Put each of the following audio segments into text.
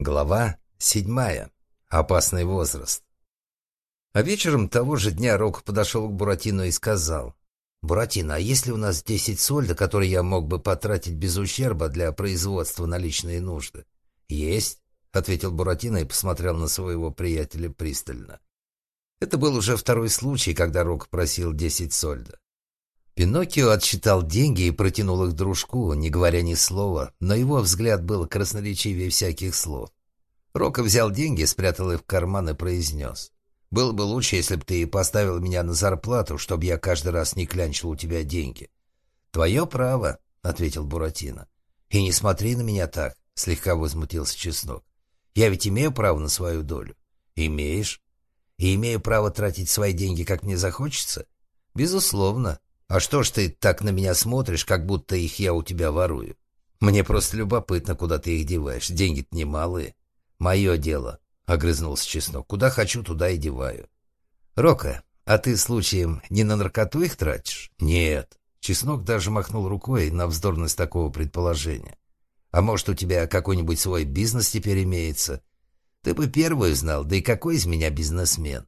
Глава 7. Опасный возраст. А вечером того же дня Рок подошел к Буратино и сказал: «Буратино, а есть ли у нас 10 сольдо, которые я мог бы потратить без ущерба для производства на личные нужды?» «Есть», — ответил Буратино и посмотрел на своего приятеля пристально. Это был уже второй случай, когда Рок просил 10 сольдо. Пиноккио отсчитал деньги и протянул их дружку, не говоря ни слова, но его взгляд был красноречивее всяких слов. Рокко взял деньги, спрятал их в карман и произнес: «Было бы лучше, если бы ты поставил меня на зарплату, чтобы я каждый раз не клянчил у тебя деньги». «Твое право», — ответил Буратино. «И не смотри на меня так», — слегка возмутился Чеснок. «Я ведь имею право на свою долю». «Имеешь. И имею право тратить свои деньги, как мне захочется?» «Безусловно. А что ж ты так на меня смотришь, как будто их я у тебя ворую? Мне просто любопытно, куда ты их деваешь. Деньги-то немалые». «Мое дело», — огрызнулся Чеснок. «Куда хочу, туда и деваю». «Рокко, а ты, случаем, не на наркоту их тратишь?» «Нет». Чеснок даже махнул рукой на вздорность такого предположения. «А может, у тебя какой-нибудь свой бизнес теперь имеется? Ты бы первую знал, да и какой из меня бизнесмен?»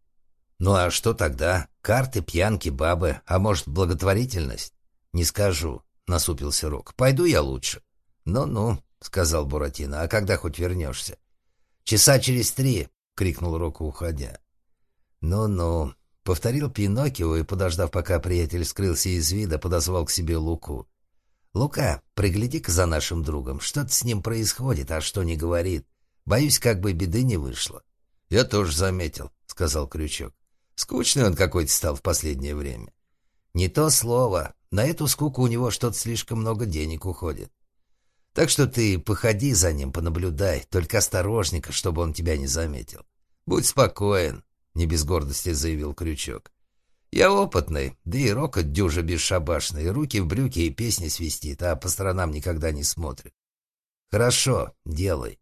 «Ну а что тогда? Карты, пьянки, бабы, а может, благотворительность?» «Не скажу», — насупился Рок. «Пойду я лучше». «Ну-ну», — сказал Буратино, — «а когда хоть вернешься?» «Часа через 3», — крикнул Рокко, уходя. «Ну-ну», — повторил Пиноккио и, подождав, пока приятель скрылся из вида, подозвал к себе Луку. «Лука, пригляди-ка за нашим другом. Что-то с ним происходит, а что не говорит. Боюсь, как бы беды не вышло». «Я тоже заметил», — сказал Крючок. «Скучный он какой-то стал в последнее время». «Не то слово. На эту скуку у него что-то слишком много денег уходит. Так что ты походи за ним, понаблюдай, только осторожненько, чтобы он тебя не заметил. Будь спокоен», — не без гордости заявил Крючок. «Я опытный, да и Рокко дюжа бесшабашный, руки в брюки и песни свистит, а по сторонам никогда не смотрит». «Хорошо, делай».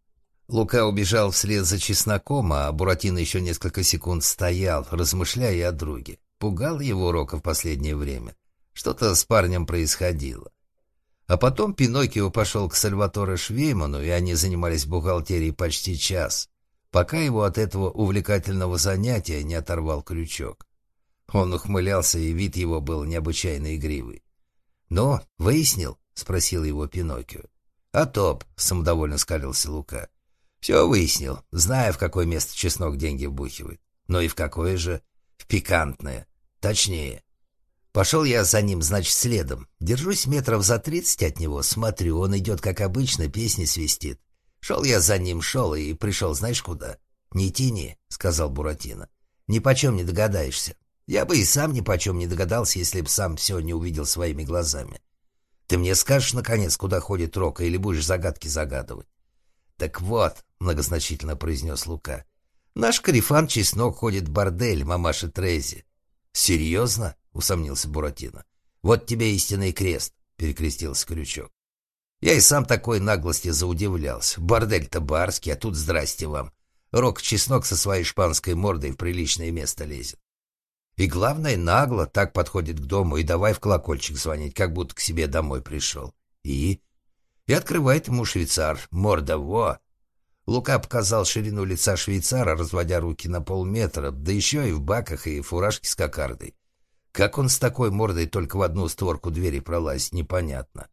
Лука убежал вслед за Чесноком, а Буратино еще несколько секунд стоял, размышляя о друге. Пугал его Рокко в последнее время. Что-то с парнем происходило. А потом Пиноккио пошел к Сальваторе Швейману, и они занимались бухгалтерией почти час, пока его от этого увлекательного занятия не оторвал Крючок. Он ухмылялся, и вид его был необычайно игривый. «Ну, выяснил?» — спросил его Пиноккио. «А топ», — самодовольно скалился Лука. «Все выяснил. Знаю, в какое место Чеснок деньги вбухивает. Но и в какое же? В пикантное. Точнее. Пошел я за ним, значит, следом. Держусь метров за 30 от него, смотрю, он идет, как обычно, песни свистит. Шел я за ним, шел и пришел, знаешь, куда?» «Не тяни», — сказал Буратино. «Ни почем не догадаешься. Я бы и сам ни почем не догадался, если б сам все не увидел своими глазами. Ты мне скажешь, наконец, куда ходит Рокко, или будешь загадки загадывать?» «Так вот», — многозначительно произнес Лука, — «наш корефан Чеснок ходит в бордель мамаши Трези». «Серьезно?» — усомнился Буратино. «Вот тебе истинный крест», — перекрестился Крючок. «Я и сам такой наглости заудивлялся. Бордель-то барский, а тут здрасте вам. Рокко Чеснок со своей шпанской мордой в приличное место лезет. И главное, нагло так подходит к дому и давай в колокольчик звонить, как будто к себе домой пришел. И открывает ему швейцар. Морда во!» Лука показал ширину лица швейцара, разводя руки на полметра, да еще и в баках и фуражке с кокардой. Как он с такой мордой только в одну створку двери пролазит, непонятно.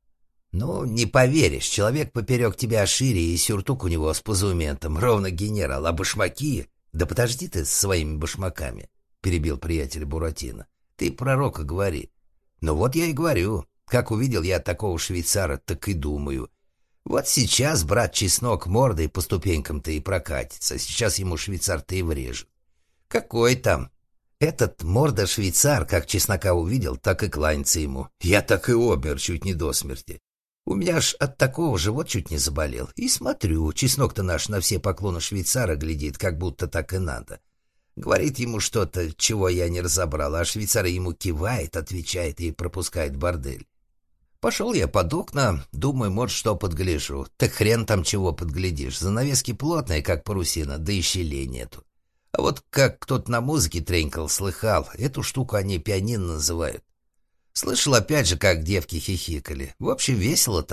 «Ну, не поверишь, человек поперек тебя шире, и сюртук у него с позументом, ровно генерал, а башмаки...» «Да подожди ты с своими башмаками», — перебил приятель Буратино. «Ты про Рокко говори». «Ну вот я и говорю. Как увидел я такого швейцара, так и думаю. Вот сейчас брат Чеснок мордой по ступенькам-то и прокатится. Сейчас ему швейцар-то и врежет. Какой там? Этот морда-швейцар, как Чеснока увидел, так и кланяется ему. Я так и обмер чуть не до смерти. У меня аж от такого живот чуть не заболел. И смотрю, Чеснок-то наш на все поклоны швейцара глядит, как будто так и надо. Говорит ему что-то, чего я не разобрал, а швейцар ему кивает, отвечает и пропускает в бордель. Пошел я под окна, думаю, может, что подгляжу. Так хрен там чего подглядишь. Занавески плотные, как парусина, да и щелей нету. А вот как кто-то на музыке тренькал, слыхал, эту штуку они пианино называют. Слышал опять же, как девки хихикали. В общем, весело там.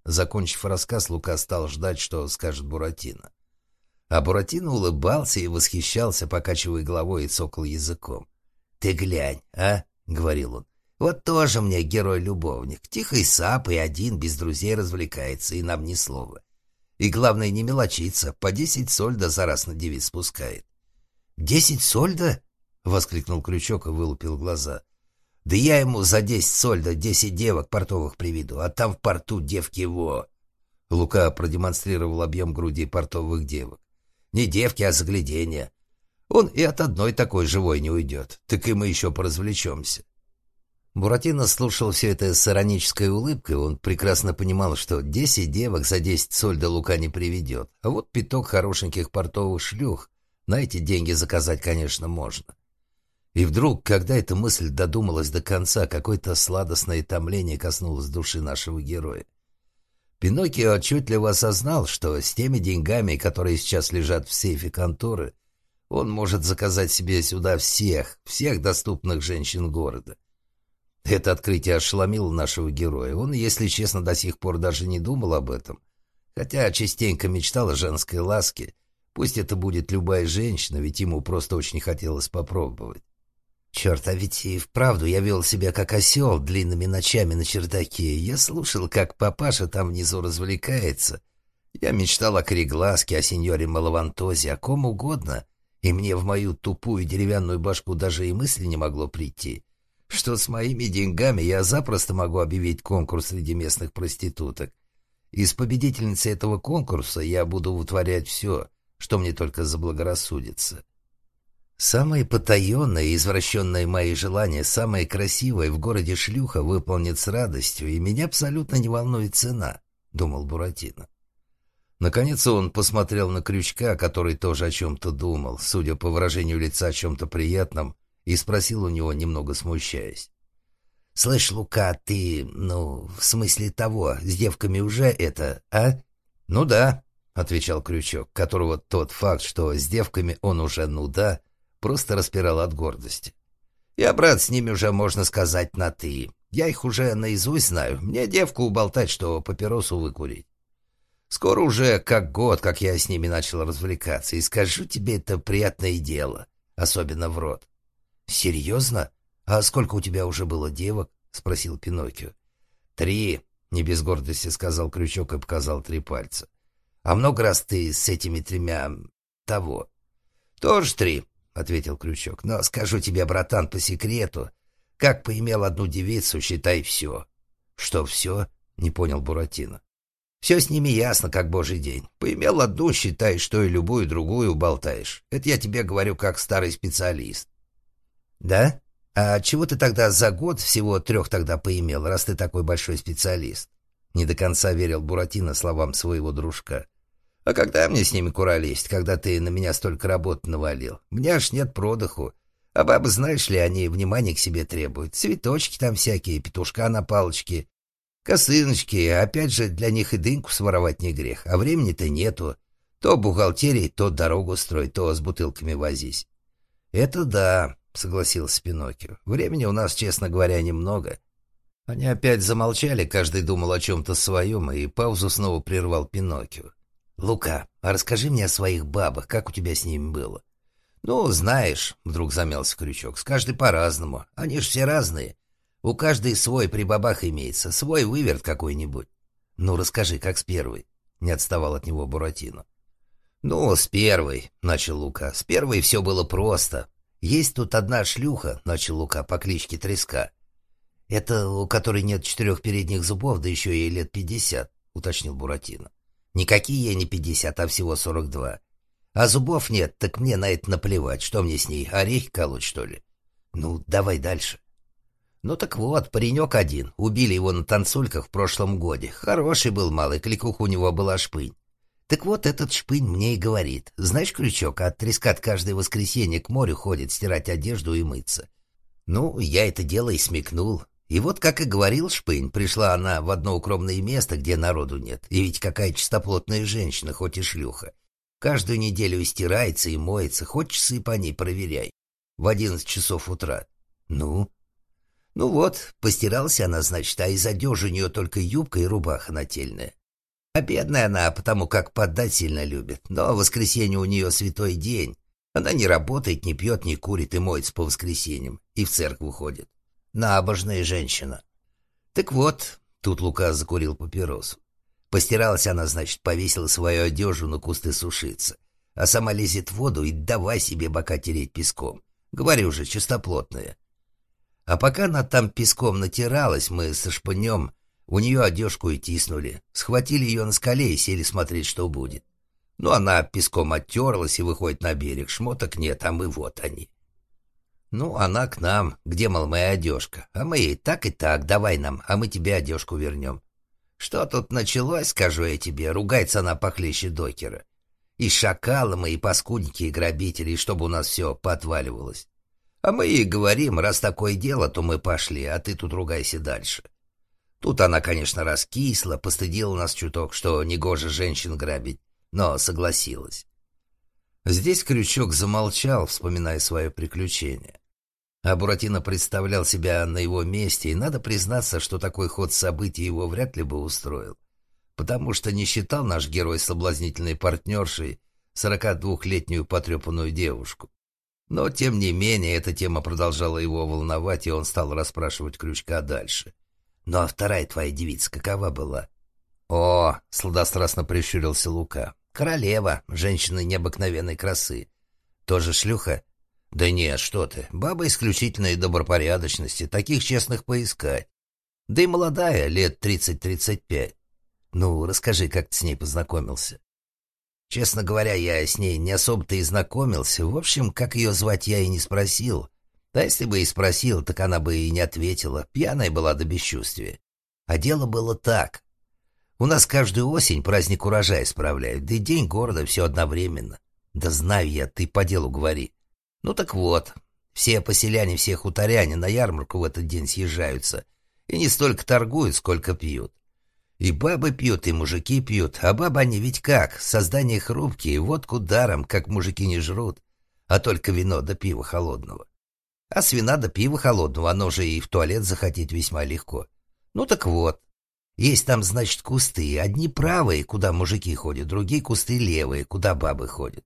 Закончив рассказ, Лука стал ждать, что скажет Буратино. А Буратино улыбался и восхищался, покачивая головой и цокал языком. «Ты глянь, а?» — говорил он. «Вот тоже мне герой-любовник. Тихий сап и один, без друзей развлекается, и нам ни слова. И главное, не мелочится, по 10 сольда за раз на девиц спускает». «10 сольда?» — воскликнул Крючок и вылупил глаза. «Да я ему за 10 сольда 10 девок портовых приведу, а там в порту девки его». Лука продемонстрировал объем груди портовых девок. «Не девки, а загляденье. Он и от одной такой живой не уйдет, так и мы еще поразвлечемся». Буратино слушал все это с иронической улыбкой. Он прекрасно понимал, что 10 девок за 10 сольда Лука не приведет, а вот пяток хорошеньких портовых шлюх на эти деньги заказать, конечно, можно. И вдруг, когда эта мысль додумалась до конца, какое-то сладостное томление коснулось души нашего героя. Пиноккио отчетливо осознал, что с теми деньгами, которые сейчас лежат в сейфе конторы, он может заказать себе сюда всех доступных женщин города. Это открытие ошеломило нашего героя. Он, если честно, до сих пор даже не думал об этом, хотя частенько мечтал о женской ласке. Пусть это будет любая женщина, ведь ему просто очень хотелось попробовать. Черт, а ведь и вправду я вел себя как осел длинными ночами на чердаке. Я слушал, как папаша там внизу развлекается. Я мечтал о Корегласке, о сеньоре Малавантозе, о ком угодно, и мне в мою тупую деревянную башку даже и мысли не могло прийти, что с моими деньгами я запросто могу объявить конкурс среди местных проституток. И с победительницей этого конкурса я буду вытворять все, что мне только заблагорассудится. Самые потаенные и извращенные мои желания, самые красивые в городе шлюха выполнит с радостью, и меня абсолютно не волнует цена, — думал Буратино. Наконец он посмотрел на Крючка, который тоже о чем-то думал, судя по выражению лица, о чем-то приятном, и спросил у него, немного смущаясь. — Слышь, Лука, ты, в смысле того, с девками уже это, а? — Ну да, — отвечал Крючок, которого тот факт, что с девками он уже да, просто распирал от гордости. Я, брат, с ними уже, можно сказать, на «ты». Я их уже наизусть знаю. Мне девку уболтать, что папиросу выкурить. Скоро уже как год, как я с ними начал развлекаться, и скажу тебе, это приятное дело, особенно в рот. — Серьезно? А сколько у тебя уже было девок? — спросил Пиноккио. — 3, — не без гордости сказал Крючок и показал 3 пальца. — А много раз ты с этими 3 того? — Тоже 3. — ответил Крючок. — Но скажу тебе, братан, по секрету, как поимел одну девицу, считай все. — Что все? — не понял Буратино. — Все с ними ясно, как божий день. Поимел одну, считай, что и любую другую уболтаешь. Это я тебе говорю как старый специалист. — Да? А чего ты тогда за год всего 3 тогда поимел, раз ты такой большой специалист? Не до конца верил Буратино словам своего дружка. А когда мне с ними кура лезть, когда ты на меня столько работы навалил? Мне аж нет продыху. А бабы, знаешь ли, они внимания к себе требуют. Цветочки там всякие, петушка на палочке, косыночки. Опять же, для них и дыньку своровать не грех. А времени-то нету. То бухгалтерии, то дорогу строй, то с бутылками возись. — Это да, — согласился Пиноккио. — Времени у нас, честно говоря, немного. Они опять замолчали, каждый думал о чем-то своем, и паузу снова прервал Пиноккио. — Лука, а расскажи мне о своих бабах, как у тебя с ними было? — Ну, знаешь, — вдруг замялся Крючок, — с каждой по-разному. Они ж все разные. У каждой свой при бабах имеется, свой выверт какой-нибудь. — Ну, расскажи, как с первой? — не отставал от него Буратино. — Ну, с первой, — начал Лука. — С первой все было просто. Есть тут одна шлюха, — начал Лука, — по кличке Треска. — Это у которой нет 4 передних зубов, да еще ей лет 50, — уточнил Буратино. Никакие ей не 50, а всего 42. А зубов нет, так мне на это наплевать. Что мне с ней, орехи колоть, что ли? Ну, давай дальше. Ну так вот, паренек один. Убили его на танцульках в прошлом годе. Хороший был малый, кликуха у него была шпынь. Так вот, этот шпынь мне и говорит. Знаешь, Крючок, а Треска каждое воскресенье к морю ходит стирать одежду и мыться. Ну, я это дело и смекнул. И вот, как и говорил шпынь, пришла она в одно укромное место, где народу нет. И ведь какая чистоплотная женщина, хоть и шлюха. Каждую неделю и стирается, и моется, хоть часы по ней проверяй. В 11 часов утра. Ну? Ну вот, постиралась она, значит, а из одежи у нее только юбка и рубаха нательная. А бедная она, потому как поддать сильно любит. Но воскресенье у нее святой день. Она не работает, не пьет, не курит и моется по воскресеньям. И в церковь ходит. Набожная женщина. Так вот, тут Лука закурил папиросу. Постиралась она, значит, повесила свою одежду на кусты сушиться. А сама лезет в воду и давай себе бока тереть песком. Говорю же, чистоплотная. А пока она там песком натиралась, мы со шпынем у нее одежку и тиснули. Схватили ее на скале и сели смотреть, что будет. Ну, она песком оттерлась и выходит на берег. Шмоток нет, а мы вот они. Ну, она к нам. Где, мол, моя одежка? А мы ей так и так, давай нам, а мы тебе одежку вернем. Что тут началось, скажу я тебе, ругается она похлеще докера. И шакалы мы, и паскудники, и грабители, и чтобы у нас все поотваливалось. А мы ей говорим, раз такое дело, то мы пошли, а ты тут ругайся дальше. Тут она, конечно, раскисла, постыдила нас чуток, что негоже женщин грабить, но согласилась. Здесь Крючок замолчал, вспоминая свое приключение. А Буратино представлял себя на его месте, и надо признаться, что такой ход событий его вряд ли бы устроил, потому что не считал наш герой соблазнительной партнершей 42-летнюю потрепанную девушку. Но, тем не менее, эта тема продолжала его волновать, и он стал расспрашивать Крючка дальше. «Ну а вторая твоя девица какова была?» «О!» — сладострастно прищурился Лука. «Королева, женщина необыкновенной красы. Тоже шлюха?» «Да нет, что ты, баба исключительной добропорядочности, таких честных поискать. Да и молодая, лет 30-35. Ну, расскажи, как ты с ней познакомился». «Честно говоря, я с ней не особо-то и знакомился. В общем, как ее звать, я и не спросил. Да если бы и спросил, так она бы и не ответила. Пьяная была до бесчувствия. А дело было так. У нас каждую осень праздник урожая справляют, да и день города все одновременно. Да знаю я, ты по делу говори. Ну так вот, все поселяне, все хуторяне на ярмарку в этот день съезжаются. И не столько торгуют, сколько пьют. И бабы пьют, и мужики пьют. А бабы они ведь как? Создания хрупкие, водку даром, как мужики не жрут. А только вино да пиво холодного. А с вина до пива холодного оно же и в туалет захотеть весьма легко. Ну так вот, есть там, значит, кусты. Одни правые, куда мужики ходят, другие кусты левые, куда бабы ходят.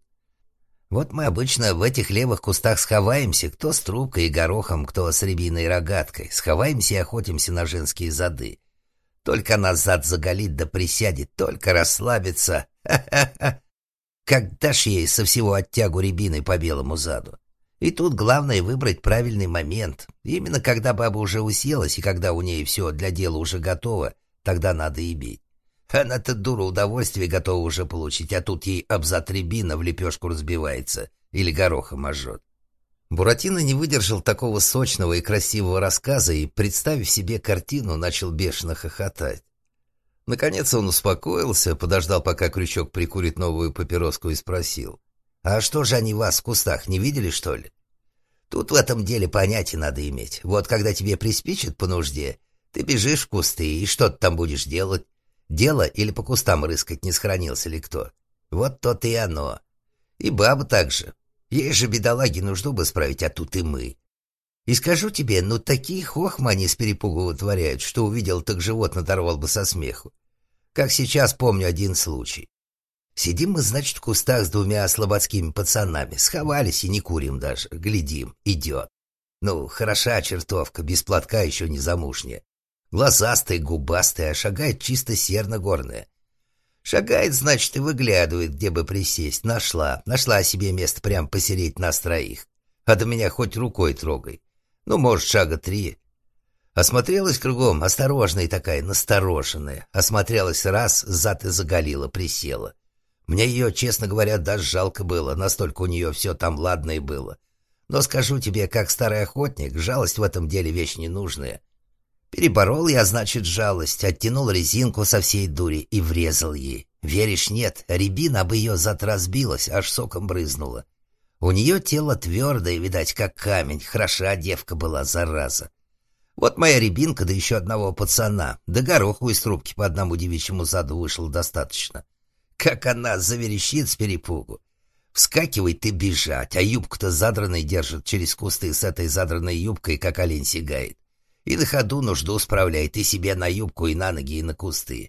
Вот мы обычно в этих левых кустах сховаемся, кто с трубкой и горохом, кто с рябиной и рогаткой. Сховаемся и охотимся на женские зады. Только нас зад заголит да присядет, только расслабится. Ха-ха-ха. Как дашь ей со всего оттягу рябиной по белому заду. И тут главное выбрать правильный момент. Именно когда баба уже уселась и когда у ней все для дела уже готово, тогда надо и бить. Она-то, дура, удовольствие готова уже получить, а тут ей об зад рябина в лепешку разбивается или горохом ожжет. Буратино не выдержал такого сочного и красивого рассказа и, представив себе картину, начал бешено хохотать. Наконец он успокоился, подождал, пока Крючок прикурит новую папироску и спросил. «А что же они вас в кустах не видели, что ли?» «Тут в этом деле понятие надо иметь. Вот когда тебе приспичит по нужде, ты бежишь в кусты, и что ты там будешь делать? Дело или по кустам рыскать, не сохранился ли кто? Вот то-то и оно. И баба так же. Ей же, бедолаги, нужду бы справить, а тут и мы. И скажу тебе, ну такие хохмы они с перепугу вытворяют, что увидел, так живот надорвал бы со смеху. Как сейчас помню один случай. Сидим мы, значит, в кустах с двумя слободскими пацанами, сховались и не курим даже, глядим, идет. Ну, хороша чертовка, без платка еще не замужняя. Глазастая, губастая, а шагает чисто серно-горная. Шагает, значит, и выглядывает, где бы присесть. Нашла себе место прям посереть нас троих. А до меня хоть рукой трогай. Ну, может, шага 3. Осмотрелась кругом, осторожная такая, настороженная. Осмотрелась раз, зад и заголила, присела. Мне ее, честно говоря, даже жалко было, настолько у нее все там ладное было. Но скажу тебе, как старый охотник, жалость в этом деле вещь ненужная. Переборол я, значит, жалость, оттянул резинку со всей дури и врезал ей. Веришь, нет, рябина об ее зад разбилась, аж соком брызнула. У нее тело твердое, видать, как камень, хороша девка была, зараза. Вот моя рябинка, да еще одного пацана, да гороху из трубки по одному девичьему заду вышло достаточно. Как она заверещит с перепугу. Вскакивает и бежать, а юбку-то задранной держит через кусты с этой задранной юбкой, как олень сигает. И на ходу нужду справляет и себе на юбку, и на ноги, и на кусты.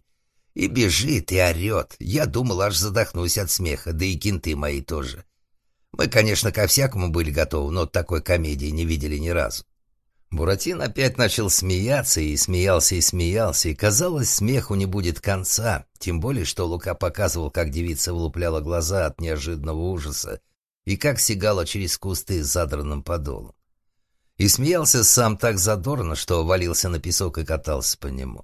И бежит, и орет. Я думал, аж задохнусь от смеха, да и кенты мои тоже. Мы, конечно, ко всякому были готовы, но такой комедии не видели ни разу. Буратино опять начал смеяться, и смеялся, и казалось, смеху не будет конца, тем более, что Лука показывал, как девица вылупляла глаза от неожиданного ужаса и как сигала через кусты с задранным подолом. И смеялся сам так задорно, что валился на песок и катался по нему.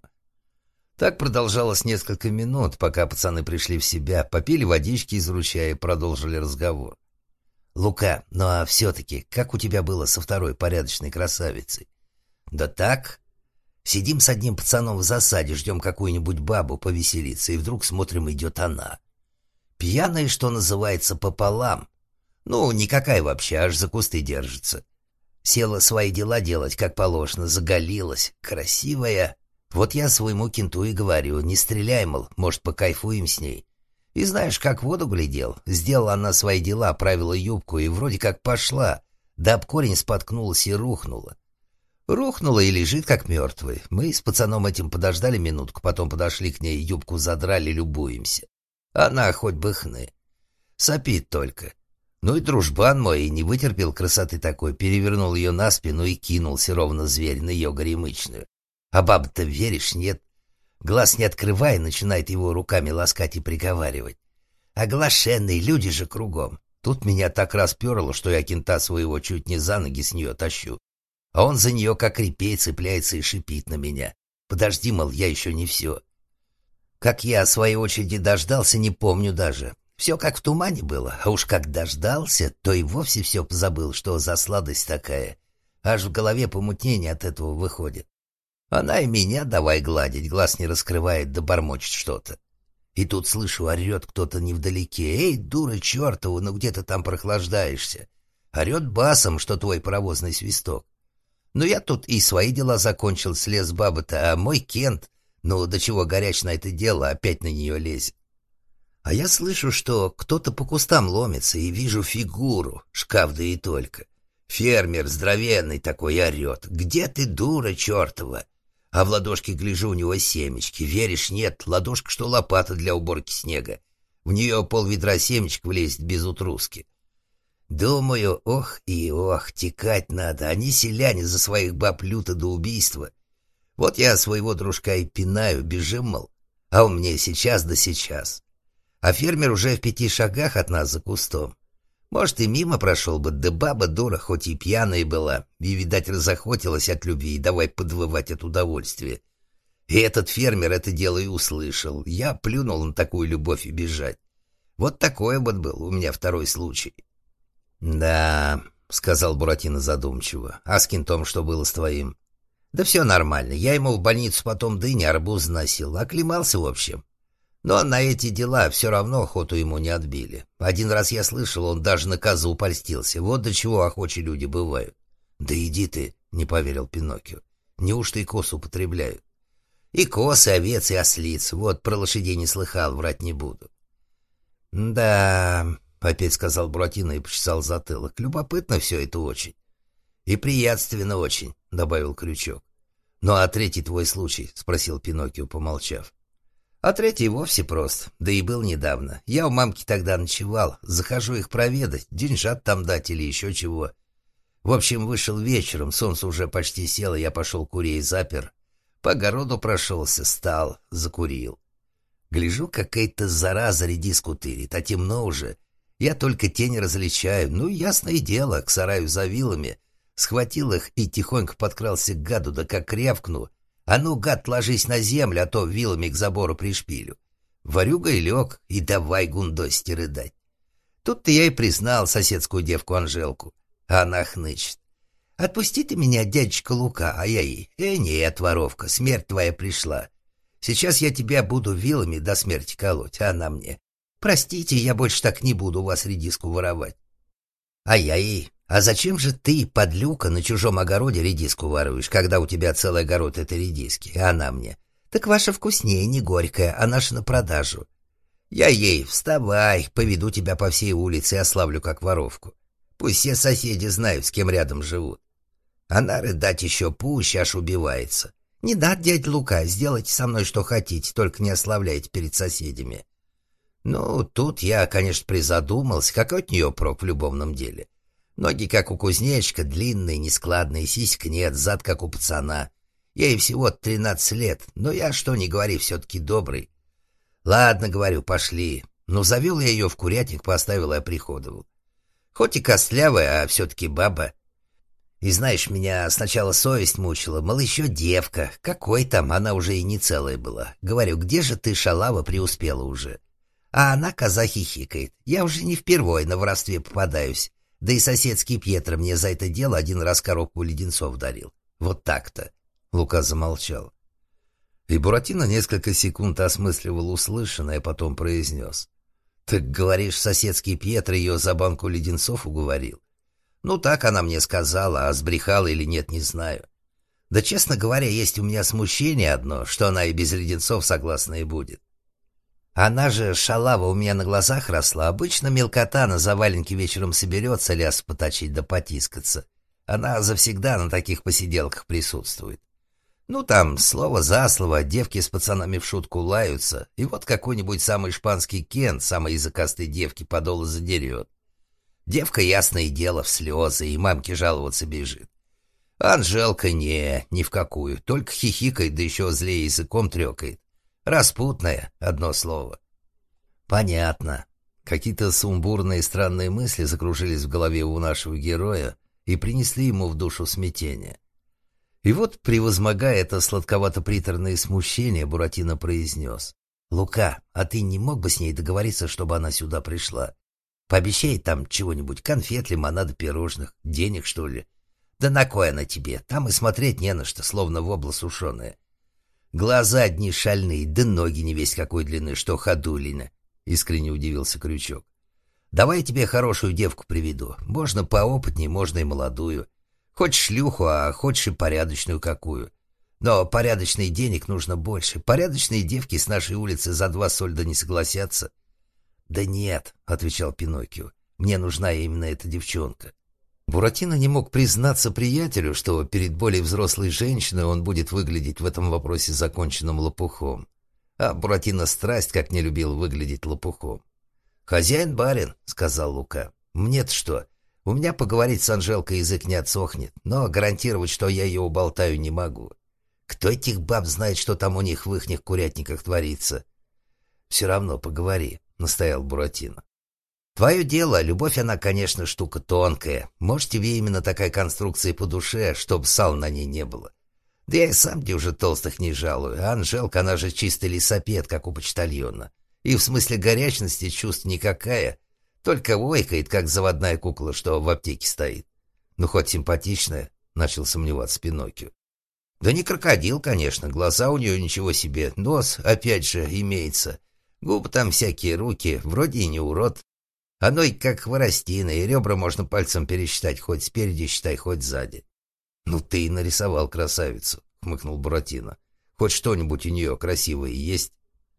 Так продолжалось несколько минут, пока пацаны пришли в себя, попили водички из ручья и продолжили разговор. «Лука, ну а все-таки, как у тебя было со второй порядочной красавицей?» «Да так. Сидим с одним пацаном в засаде, ждем какую-нибудь бабу повеселиться, и вдруг смотрим, идет она. Пьяная, что называется, пополам. Ну, никакая вообще, аж за кусты держится. Села свои дела делать, как положено, заголилась, красивая. Вот я своему кенту и говорю, не стреляй, мол, может, покайфуем с ней. И знаешь, как в воду глядел. Сделала она свои дела, оправила юбку и вроде как пошла, да об корень споткнулась и рухнула. Рухнула и лежит, как мертвый. Мы с пацаном этим подождали минутку, потом подошли к ней, юбку задрали, любуемся. Она хоть бы хны. Сопит только. Ну и дружбан мой и не вытерпел красоты такой, перевернул ее на спину и кинулся ровно зверь на ее горемычную. А баба-то, веришь, нет? Глаз не открывая, начинает его руками ласкать и приговаривать. Оглашенный, люди же кругом. Тут меня так расперло, что я кента своего чуть не за ноги с нее тащу. А он за нее как репей цепляется и шипит на меня. Подожди, мол, я еще не все. Как я о своей очереди дождался, не помню даже. Все как в тумане было, а уж как дождался, то и вовсе все позабыл, что за сладость такая. Аж в голове помутнение от этого выходит. Она и меня давай гладить, глаз не раскрывает, да бормочет что-то. И тут слышу, орет кто-то невдалеке. «Эй, дура чертова, ну где ты там прохлаждаешься?» Орет басом, что твой паровозный свисток. Ну я тут и свои дела закончил, слез баба-то, а мой Кент, ну до чего горяч на это дело, опять на нее лезет. А я слышу, что кто-то по кустам ломится, и вижу фигуру, шкаф да и только. Фермер здоровенный такой орет. «Где ты, дура чертова?» А в ладошке гляжу, у него семечки. Веришь, нет, ладошка, что лопата для уборки снега. В нее пол-ведра семечек влезет без утруски. Думаю, ох и ох, текать надо. Они селяне за своих баб люто до убийства. Вот я своего дружка и пинаю, бежим, мол. А он мне сейчас да сейчас. А фермер уже в 5 шагах от нас за кустом. Может, и мимо прошел бы, да баба дура, хоть и пьяная была, и, видать, разохотилась от любви, и давай подвывать от удовольствия. И этот фермер это дело и услышал. Я плюнул на такую любовь и бежать. Вот такой вот был у меня второй случай. «Да», — сказал Буратино задумчиво, — «а с кентом что было с твоим?» «Да все нормально. Я ему в больницу потом дыни, арбуз носил. Оклемался, в общем. Но на эти дела все равно охоту ему не отбили. Один раз я слышал, он даже на козу польстился. Вот до чего охочие люди бывают». «Да иди ты», — не поверил Пиноккио. «Неужто и коз употребляют?» «И коз, и овец, и ослиц. Вот про лошадей не слыхал, врать не буду». «Да», — опять сказал Буратино и почесал затылок. «Любопытно все это очень». «И приятственно очень», — добавил Крючок. «Ну а третий твой случай?» — спросил Пиноккио, помолчав. «А третий вовсе прост, да и был недавно. Я у мамки тогда ночевал, захожу их проведать, деньжат там дать или еще чего. В общем, вышел вечером, солнце уже почти село, я пошел курей запер. По огороду прошелся, стал, закурил. Гляжу, какая-то зараза редиску тырит, а темно уже. Я только тень различаю, ну, ясное дело, к сараю за вилами. Схватил их и тихонько подкрался к гаду, да как рявкну. А ну, гад, ложись на землю, а то вилами к забору пришпилю. Ворюга и лег, и давай гундости рыдать. Тут-то я и признал соседскую девку Анжелку. А она хнычет. «Отпусти ты меня, дядечка Лука», а я ей. Нет, воровка, смерть твоя пришла. Сейчас я тебя буду вилами до смерти колоть, а она мне. Простите, я больше так не буду у вас редиску воровать». А я ей. «А зачем же ты, подлюка, на чужом огороде редиску воруешь, когда у тебя целый огород этой редиски?» А она мне. «Так ваша вкуснее, не горькая, а наша на продажу». Я ей. «Вставай, поведу тебя по всей улице и ославлю как воровку. Пусть все соседи знают, с кем рядом живут». Она рыдать еще пуще, аж убивается. «Не надо, дядя Лука, сделайте со мной что хотите, только не ославляйте перед соседями». Ну, тут я, конечно, призадумался, какой от нее прок в любовном деле. Ноги, как у кузнечика, длинные, нескладные, сиськ нет, зад, как у пацана. Ей всего 13 лет, но я, что ни говори, все-таки добрый. Ладно, говорю, пошли. Но завел я ее в курятник, поставил и оприходовал. Хоть и костлявая, а все-таки баба. И знаешь, меня сначала совесть мучила, мол, еще девка. Какой там, она уже и не целая была. Говорю, где же ты, шалава, преуспела уже? А она, коза, хихикает. Я уже не впервой на воровстве попадаюсь. Да и соседский Пьетро мне за это дело один раз коробку леденцов дарил. Вот так-то. Лука замолчал. И Буратино несколько секунд осмысливал услышанное, потом произнес. «Так, говоришь, соседский Пьетро ее за банку леденцов уговорил?» «Ну, так она мне сказала, а сбрехала или нет, не знаю. Да, честно говоря, есть у меня смущение одно, что она и без леденцов согласна и будет. Она же, шалава, у меня на глазах росла. Обычно мелкота на заваленке вечером соберется ляс поточить да потискаться. Она завсегда на таких посиделках присутствует. Ну, там, слово за слово, девки с пацанами в шутку лаются, и вот какой-нибудь самый шпанский Кент, самой языкастой девки, подолу задерет. Девка, ясное дело, в слезы, и мамке жаловаться бежит. Анжелка ни в какую, только хихикает, да еще злее языком трекает. Распутная, одно слово. Понятно. Какие-то сумбурные странные мысли закружились в голове у нашего героя и принесли ему в душу смятение. И вот, превозмогая это сладковато-приторное смущение, Буратино произнес. «Лука, а ты не мог бы с ней договориться, чтобы она сюда пришла? Пообещай там чего-нибудь, конфет, лимонада, пирожных, денег, что ли? Да на кой она тебе? Там и смотреть не на что, словно вобла сушеная. Глаза одни шальные, да ноги не весть какой длины, что ходулина», — искренне удивился Крючок. «Давай я тебе хорошую девку приведу. Можно поопытней, можно и молодую. Хочешь шлюху, а хочешь и порядочную какую. Но порядочных денег нужно больше. Порядочные девки с нашей улицы за 2 сольда не согласятся». «Да нет», — отвечал Пиноккио, — «мне нужна именно эта девчонка». Буратино не мог признаться приятелю, что перед более взрослой женщиной он будет выглядеть в этом вопросе законченным лопухом. А Буратино страсть как не любил выглядеть лопухом. «Хозяин-барин», — сказал Лука, — «мне-то что? У меня поговорить с Анжелкой язык не отсохнет, но гарантировать, что я ее уболтаю, не могу. Кто этих баб знает, что там у них в ихних курятниках творится?» «Все равно поговори», — настоял Буратино. «Твое дело, любовь она, конечно, штука тонкая. Может, тебе именно такая конструкция по душе, чтоб сал на ней не было. Да я и сам где уже толстых не жалую, а Анжелка, она же чистый лисапед, как у почтальона. И в смысле горячности чувств никакая, только ойкает, как заводная кукла, что в аптеке стоит. Ну, хоть симпатичная», — начал сомневаться Пиноккио. «Да не крокодил, конечно, глаза у нее ничего себе, нос, опять же, имеется. Губы там всякие, руки, вроде и не урод. Оно и как хворостина, и ребра можно пальцем пересчитать, хоть спереди считай, хоть сзади». «Ну ты и нарисовал красавицу», — хмыкнул Буратино. «Хоть что-нибудь у нее красивое есть?»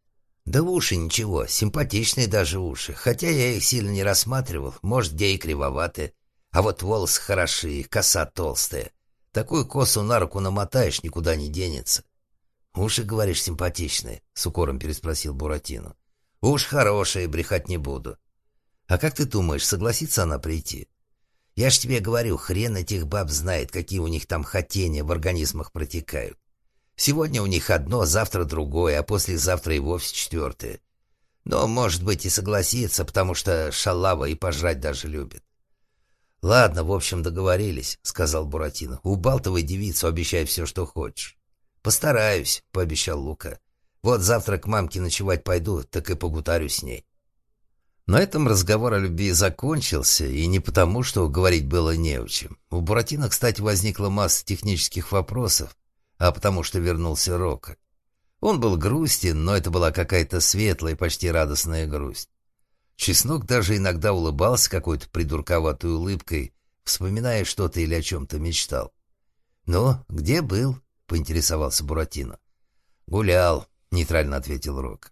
«Да уши ничего, симпатичные даже уши, хотя я их сильно не рассматривал, может, где и кривоваты. А вот волосы хорошие, коса толстая. Такую косу на руку намотаешь, никуда не денется». «Уши, говоришь, симпатичные?» — с укором переспросил Буратино. «Уж хорошие, брехать не буду». «А как ты думаешь, согласится она прийти?» «Я ж тебе говорю, хрен этих баб знает, какие у них там хотения в организмах протекают. Сегодня у них одно, завтра другое, а послезавтра и вовсе четвертое. Но, может быть, и согласится, потому что шалава и пожрать даже любит». «Ладно, в общем, договорились», — сказал Буратино. «Убалтывай девицу, обещай все, что хочешь». «Постараюсь», — пообещал Лука. «Вот завтра к мамке ночевать пойду, так и погутарю с ней». На этом разговор о любви закончился, и не потому, что говорить было не о чем. У Буратино, кстати, возникла масса технических вопросов, а потому что вернулся Рокко. Он был грустен, но это была какая-то светлая, почти радостная грусть. Чеснок даже иногда улыбался какой-то придурковатой улыбкой, вспоминая что-то или о чем-то мечтал. «Ну, где был?» — поинтересовался Буратино. «Гулял», — нейтрально ответил Рокко.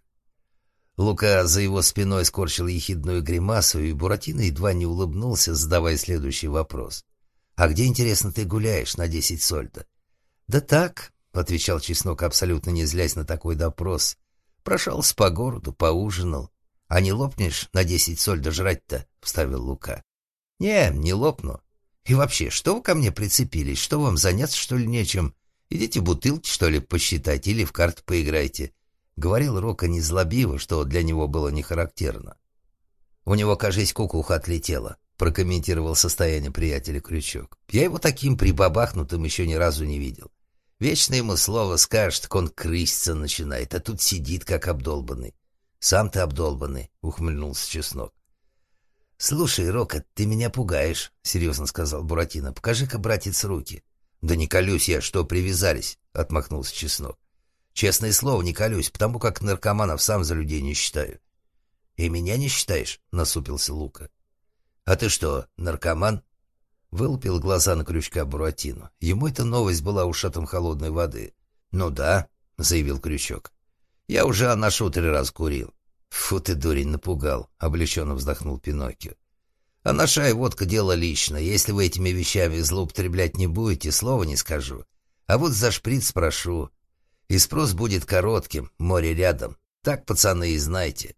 Лука за его спиной скорчил ехидную гримасу, и Буратино едва не улыбнулся, задавая следующий вопрос. «А где, интересно, ты гуляешь на 10 сольдо?» «Да так», — отвечал Чеснок, абсолютно не злясь на такой допрос. «Прошелся по городу, поужинал. А не лопнешь на 10 соль дожрать-то?» — вставил Лука. Не лопну. И вообще, что вы ко мне прицепились? Что вам, заняться, что ли, нечем? Идите бутылки, что ли, посчитайте или в карты поиграйте», — говорил Рока незлобиво, что для него было не характерно. «У него, кажись, кукуха отлетела», — прокомментировал состояние приятеля Крючок. «Я его таким прибабахнутым еще ни разу не видел. Вечно ему слово скажет, так он крыситься начинает, а тут сидит, как обдолбанный». «Сам ты обдолбанный», — ухмыльнулся Чеснок. «Слушай, Рока, ты меня пугаешь», — серьезно сказал Буратино. «Покажи-ка, братец, руки». «Да не колюсь я, что привязались», — отмахнулся Чеснок. «Честное слово, не колюсь, потому как наркоманов сам за людей не считаю». «И меня не считаешь?» — насупился Лука. «А ты что, наркоман?» — вылупил глаза на Крючка Буратино. Ему эта новость была ушатом холодной воды. «Ну да», — заявил Крючок. «Я уже анашу 3 раза курил». «Фу ты, дурень, напугал», — облегченно вздохнул Пиноккио. «Анаша и водка — дело личное. Если вы этими вещами злоупотреблять не будете, слова не скажу. А вот за шприц спрошу. И спрос будет коротким, море рядом. Так, пацаны, и знайте».